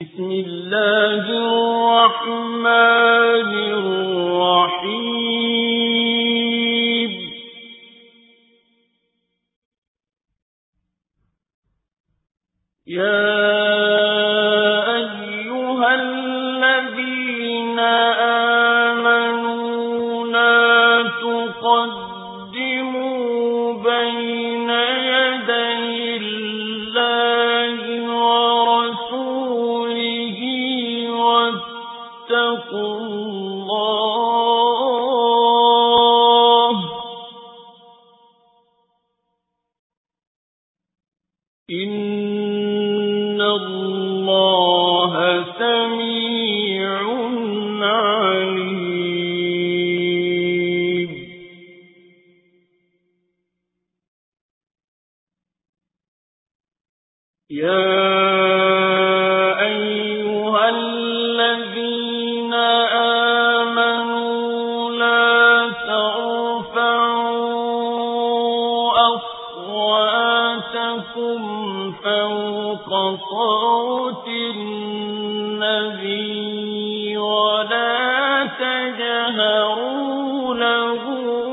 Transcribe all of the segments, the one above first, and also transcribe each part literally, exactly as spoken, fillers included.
بسم الله الرحمن الرحيم يا أيها الذين آمنوا لا تقدموا بين يدي الله ورسوله واتقوا الله إن الله سميع عليم يا أيها الذين آمنوا لا ترفعوا أصواتكم فوق صوت النبي ولا تجهروا له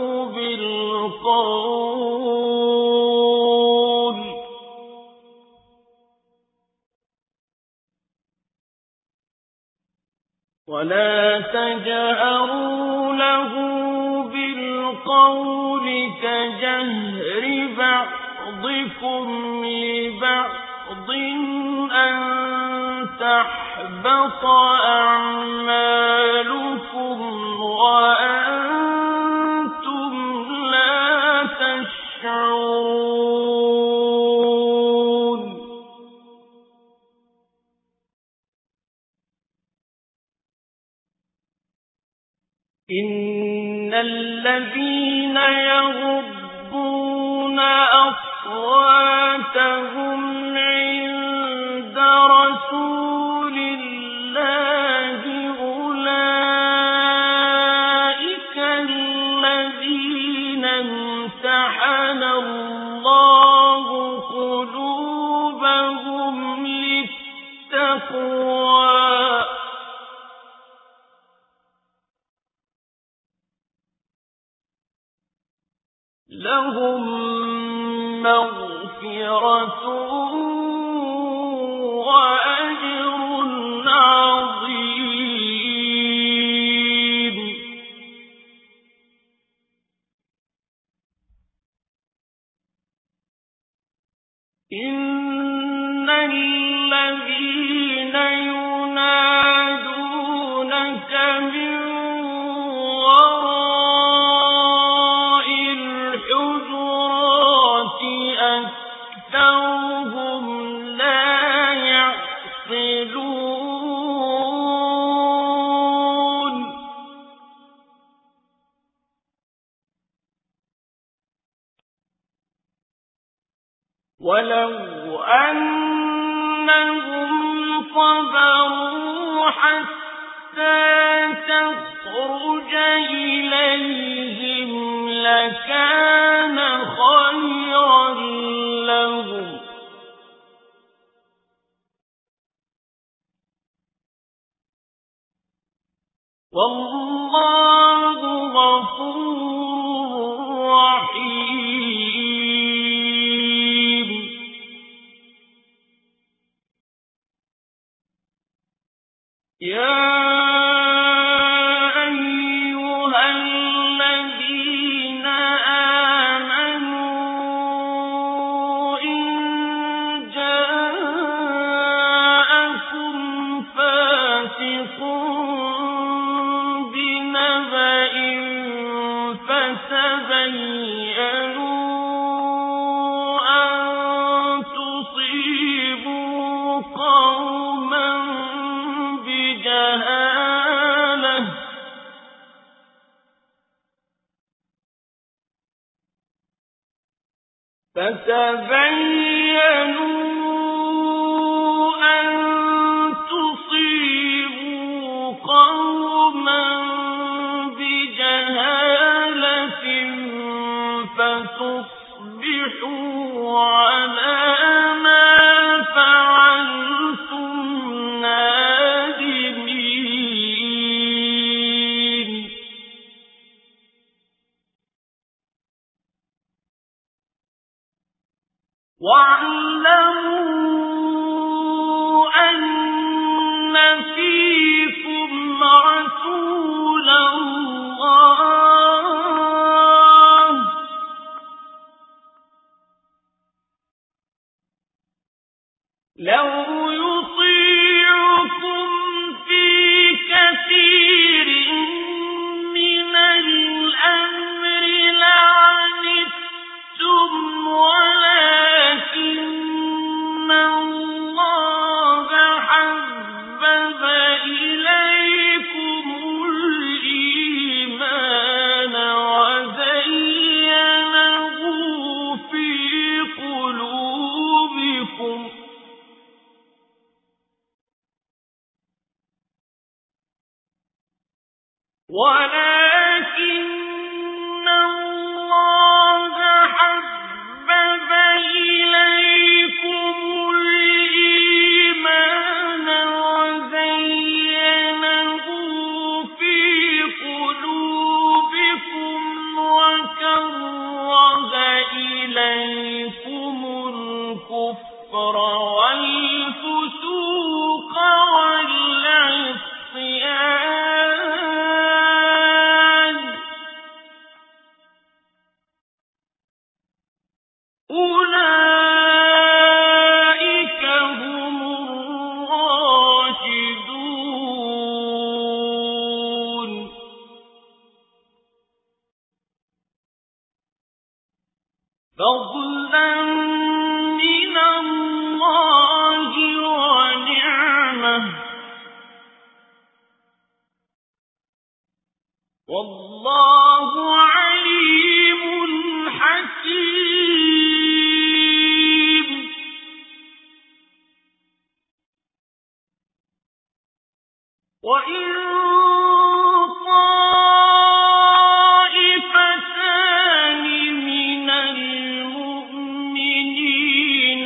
بالقول ولا تجهروا له بالقول كجهر بعضكم لبعض أن تحبط أعمالكم وأنتم لا تشعرون إن الذين يغضون أصواتهم عند رسول الله أولئك الذين امتحن الله قلوبهم للتقوى لهم مغفرة وأجر عظيم إن الذين ينادونك من أكثرهم لا يعقلون ولو أنهم صبروا حتى تخرج إليهم لكان خيرا لهم والله غفور رحيم يا فتبينوا أن تصيبوا قوما بجهالة فتصبحوا على ما فعلتم ولكن الله حبب إليكم الإيمان وزينه في قلوبكم وكره إليكم الكفر والفسوق والعصيان أولئك هم الراشدون فضلا من الله ونعمة والله عليم حكيم وإن طائفتان من المؤمنين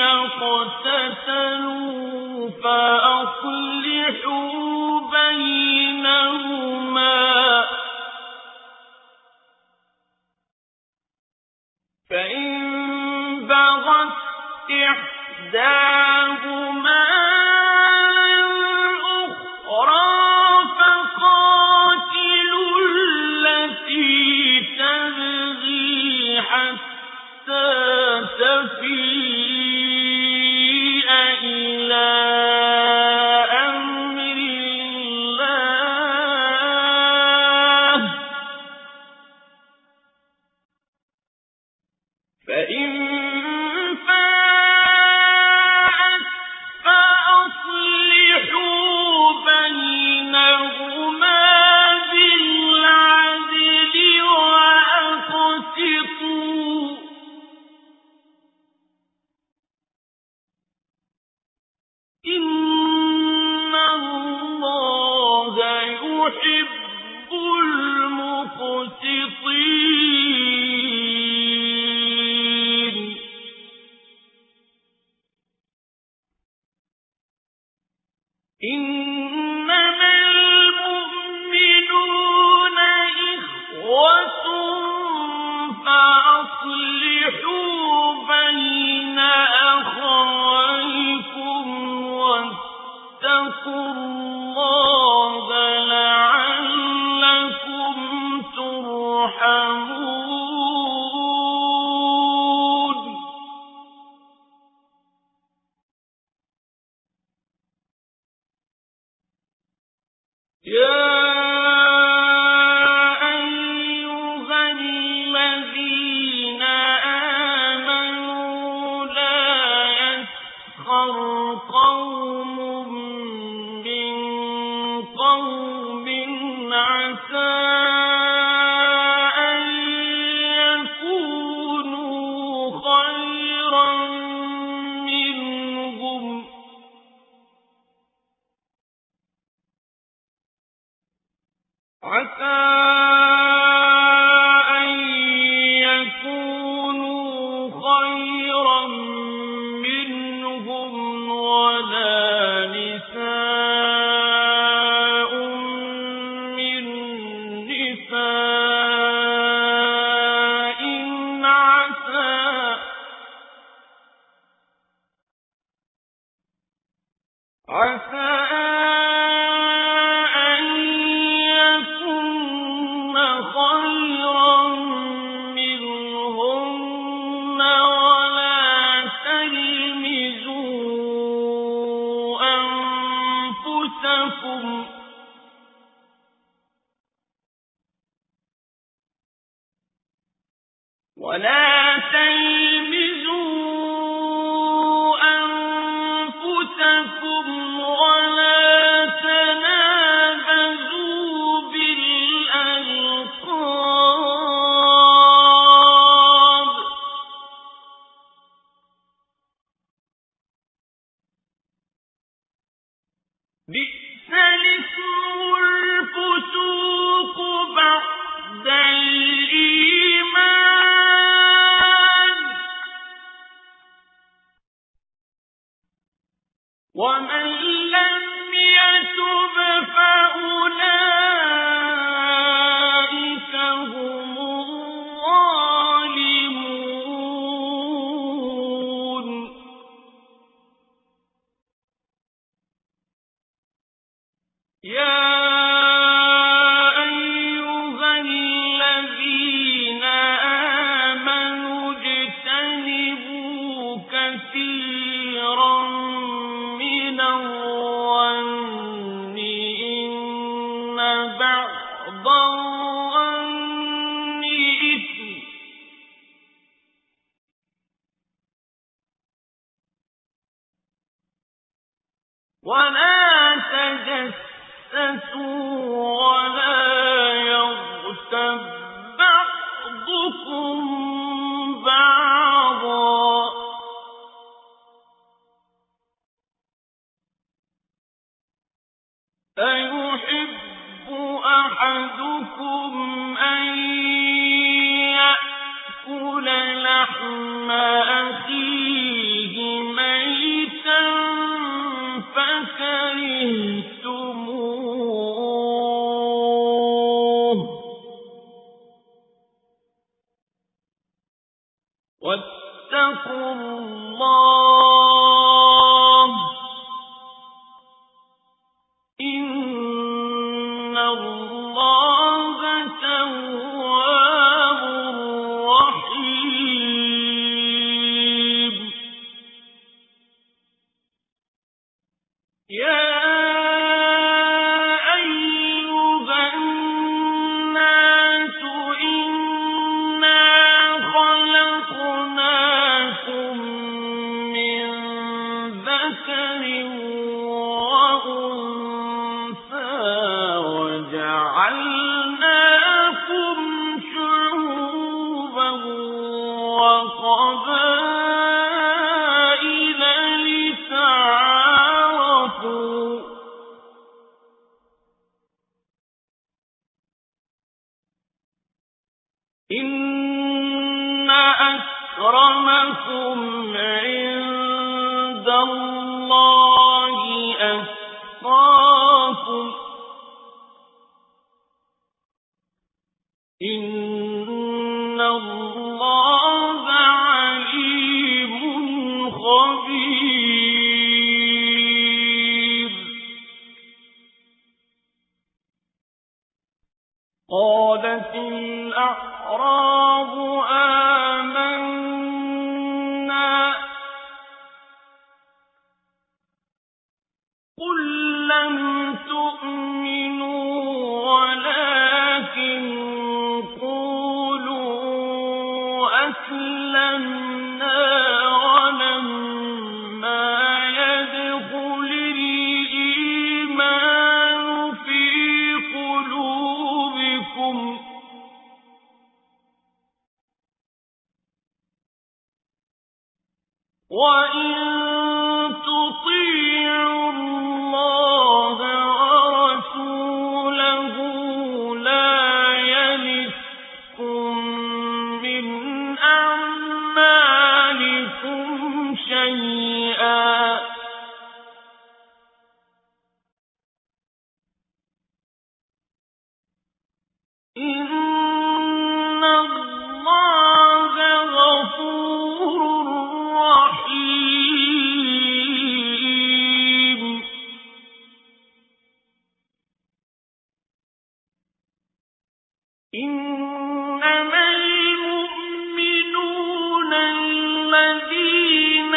اقتتلوا فأصلحوا بينهما فإن بغت إحداهما على الأخرى فقاتلوا التي تبغي حتى تفيء إلى أمر الله فإن فاءت فأصلحوا بينهما بالعدل وأقسطوا إن الله يحب المقسطين إنما المؤمنون إخوة فأصلحوا بين أخويكم واتقوا الله لعلكم ترحمون يا أيها الذين آمنوا لا يسخر قوم من قوم عسى أن يكونوا خيرا منهم عسى أن يكونوا خيرا منهم ولا نساء من نساء عسى عسى أن يكن خيرا منهن ولا تلمزوا أنفسكم ولا تلمزوا أنفسكم ولا تنابزوا بالألقاب بئس الاسم الفسوق يا أيها الذين آمنوا اجتنبوا كثيرا من الظن إن بعض الظن إثم ولا تجسسوا ولا يغتب بعضكم بعضا أيحب أحدكم أن يأكل لحم أخيه ميتا فكرهتموه واتقوا الله إن الله تواب رحيم يا وجعلناكم شعوبا وقبائل لتعارفوا إن أكرمكم عند الله أتقاكم إن الله عليم خبير قالت الأعراب آمنا قل لم تؤمنوا ولكن أسلمنا ولما يدخل الإيمان في قلوبكم وإن تطيعوا الله ورسوله لا يلتكم من أعمالكم شيئا إن الله غفور رحيم إنما المؤمنون الذين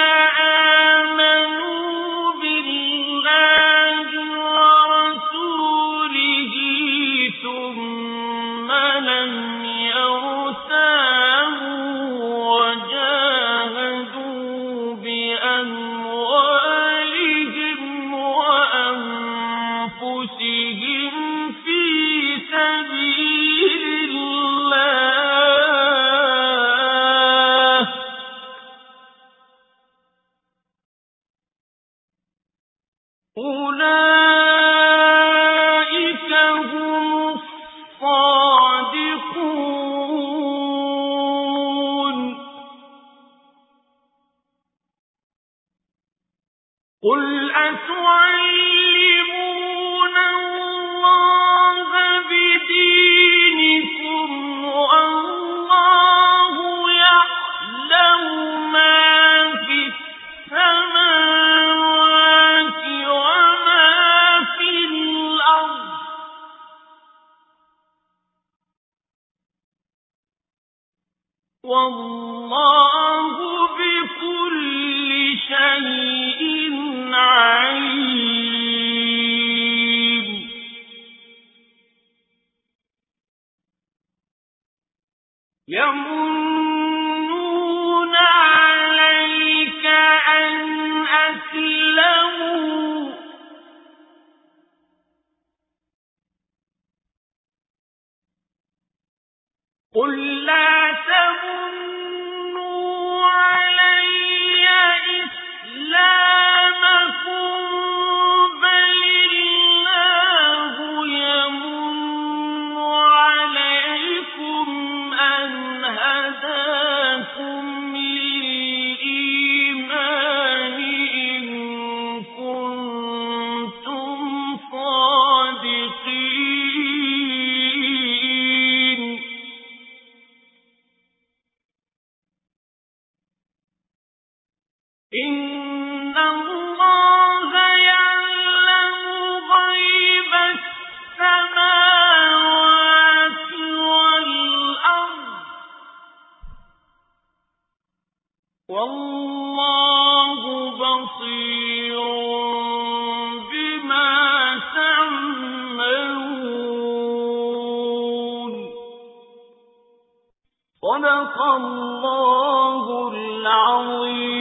آمنوا بالله ورسوله ثم لم يرتابوا وجاهدوا بأموالهم وأنفسهم في سبيل الله أولئك هم الصادقون قل أتعلمون والله بكل شيء عليم. يمنون عليك أن أسلموا قل لا تمنوا علي إسلامكم بل الله يمن عليكم أن هداكم للإيمان إن كنتم صادقين. إن الله يعلم غيب السماوات والأرض والله بصير بما تعملون. صدق الله العظيم.